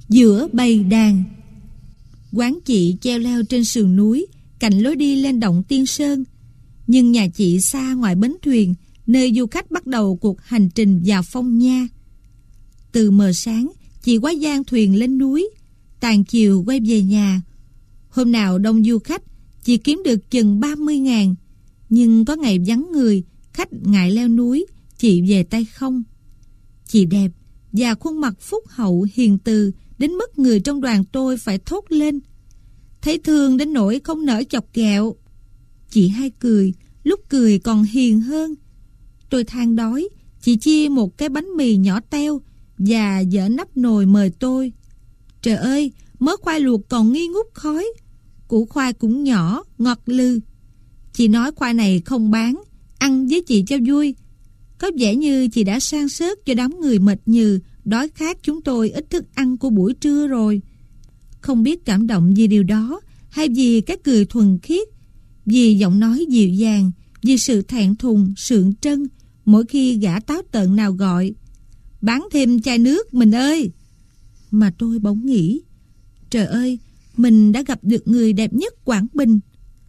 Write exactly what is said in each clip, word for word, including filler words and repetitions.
Giữa bầy đàn. Quán chị treo leo trên sườn núi, cạnh lối đi lên động Tiên Sơn. Nhưng nhà chị xa ngoài bến thuyền, nơi du khách bắt đầu cuộc hành trình vào Phong Nha. Từ mờ sáng, chị quá giang thuyền lên núi, tàn chiều quay về nhà. Hôm nào đông du khách, chị kiếm được chừng ba mươi ngàn. Nhưng có ngày vắng người, khách ngại leo núi, chị về tay không. Chị đẹp và khuôn mặt phúc hậu hiền từ đến mức người trong đoàn tôi phải thốt lên. Thấy thương đến nỗi không nỡ chọc ghẹo. Chị hay cười, lúc cười còn hiền hơn. Tôi than đói, chị chia một cái bánh mì nhỏ teo và dở nắp nồi mời tôi. Trời ơi, mớ khoai luộc còn nghi ngút khói. Củ khoai cũng nhỏ, ngọt lừ. Chị nói khoai này không bán, ăn với chị cho vui. Có vẻ như chị đã san sớt cho đám người mệt nhừ, đói khát chúng tôi ít thức ăn của buổi trưa rồi. Không biết cảm động vì điều đó, hay vì cái cười thuần khiết, vì giọng nói dịu dàng, vì sự thẹn thùng, sượng trân mỗi khi gã táo tợn nào gọi: "Bán thêm chai nước mình ơi!" Mà tôi bỗng nghĩ, trời ơi, mình đã gặp được người đẹp nhất Quảng Bình.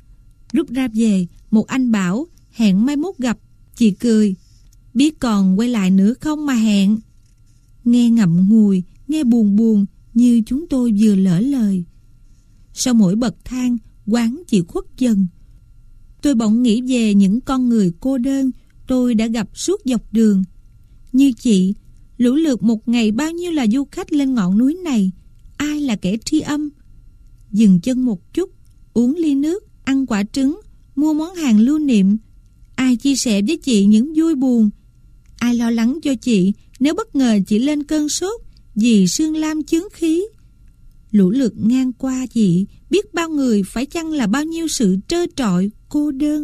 Rút ra về, một anh bảo hẹn mai mốt gặp. Chị cười, biết còn quay lại nữa không mà hẹn. Nghe ngậm ngùi, nghe buồn buồn, như chúng tôi vừa lỡ lời. Sau mỗi bậc thang, quán chị khuất dần. Tôi bỗng nghĩ về những con người cô đơn tôi đã gặp suốt dọc đường. Như chị, lũ lượt một ngày bao nhiêu là du khách lên ngọn núi này, ai là kẻ tri âm? Dừng chân một chút, uống ly nước, ăn quả trứng, mua món hàng lưu niệm. Ai chia sẻ với chị những vui buồn? Ai lo lắng cho chị nếu bất ngờ chị lên cơn sốt vì xương lam chướng khí? Lũ lượt ngang qua chị, biết bao người phải chăng là bao nhiêu sự trơ trọi, cô đơn.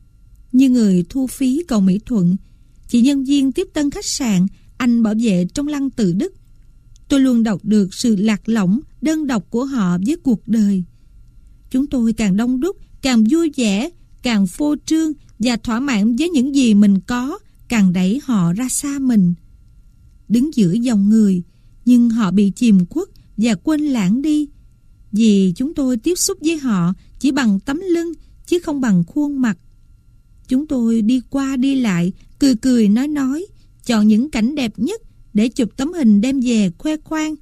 Như người thu phí cầu Mỹ Thuận, chị nhân viên tiếp tân khách sạn, anh bảo vệ trong lăng Từ Đức. Tôi luôn đọc được sự lạc lõng, đơn độc của họ với cuộc đời. Chúng tôi càng đông đúc, càng vui vẻ, càng phô trương và thỏa mãn với những gì mình có, càng đẩy họ ra xa mình. Đứng giữa dòng người, nhưng họ bị chìm khuất và quên lãng đi. Vì chúng tôi tiếp xúc với họ chỉ bằng tấm lưng, chứ không bằng khuôn mặt. Chúng tôi đi qua đi lại, cười cười nói nói, chọn những cảnh đẹp nhất để chụp tấm hình đem về khoe khoang.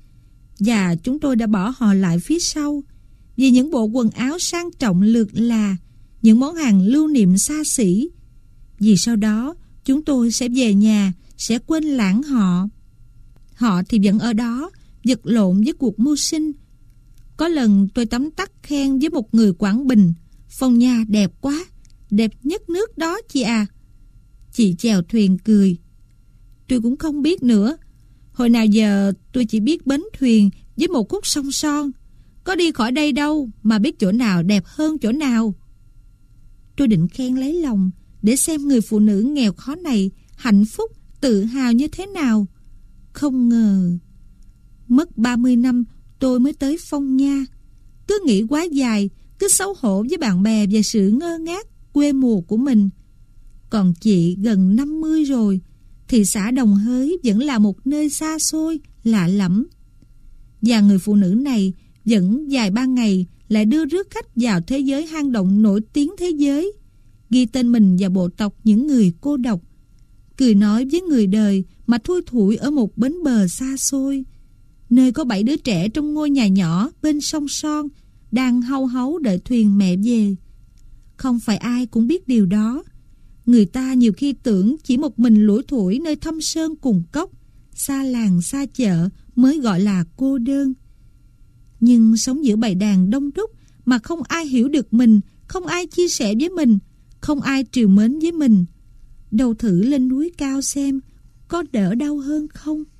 Và chúng tôi đã bỏ họ lại phía sau, vì những bộ quần áo sang trọng lượt là, những món hàng lưu niệm xa xỉ. Vì sau đó chúng tôi sẽ về nhà, sẽ quên lãng họ. Họ thì vẫn ở đó, vật lộn với cuộc mưu sinh. Có lần tôi tấm tắc khen với một người Quảng Bình: "Phong Nha đẹp quá, đẹp nhất nước đó chị à." Chị chèo thuyền cười: "Tôi cũng không biết nữa. Hồi nào giờ tôi chỉ biết bến thuyền với một khúc sông son. Có đi khỏi đây đâu mà biết chỗ nào đẹp hơn chỗ nào." Tôi định khen lấy lòng, để xem người phụ nữ nghèo khó này hạnh phúc, tự hào như thế nào. Không ngờ mất ba mươi năm tôi mới tới Phong Nha. Cứ nghĩ quá dài, cứ xấu hổ với bạn bè về sự ngơ ngác quê mùa của mình. Còn chị gần năm mươi rồi, thị xã Đồng Hới vẫn là một nơi xa xôi, lạ lẫm. Và người phụ nữ này vẫn vài ba ngày lại đưa rước khách vào thế giới hang động nổi tiếng thế giới, ghi tên mình vào bộ tộc những người cô độc, cười nói với người đời mà thui thủi ở một bến bờ xa xôi, nơi có bảy đứa trẻ trong ngôi nhà nhỏ bên sông son đang hau háu đợi thuyền mẹ về. Không phải ai cũng biết điều đó. Người ta nhiều khi tưởng chỉ một mình lủi thủi nơi thâm sơn cùng cốc, xa làng xa chợ mới gọi là cô đơn. Nhưng sống giữa bầy đàn đông đúc mà không ai hiểu được mình, không ai chia sẻ với mình, không ai trìu mến với mình, đâu thử lên núi cao xem có đỡ đau hơn không?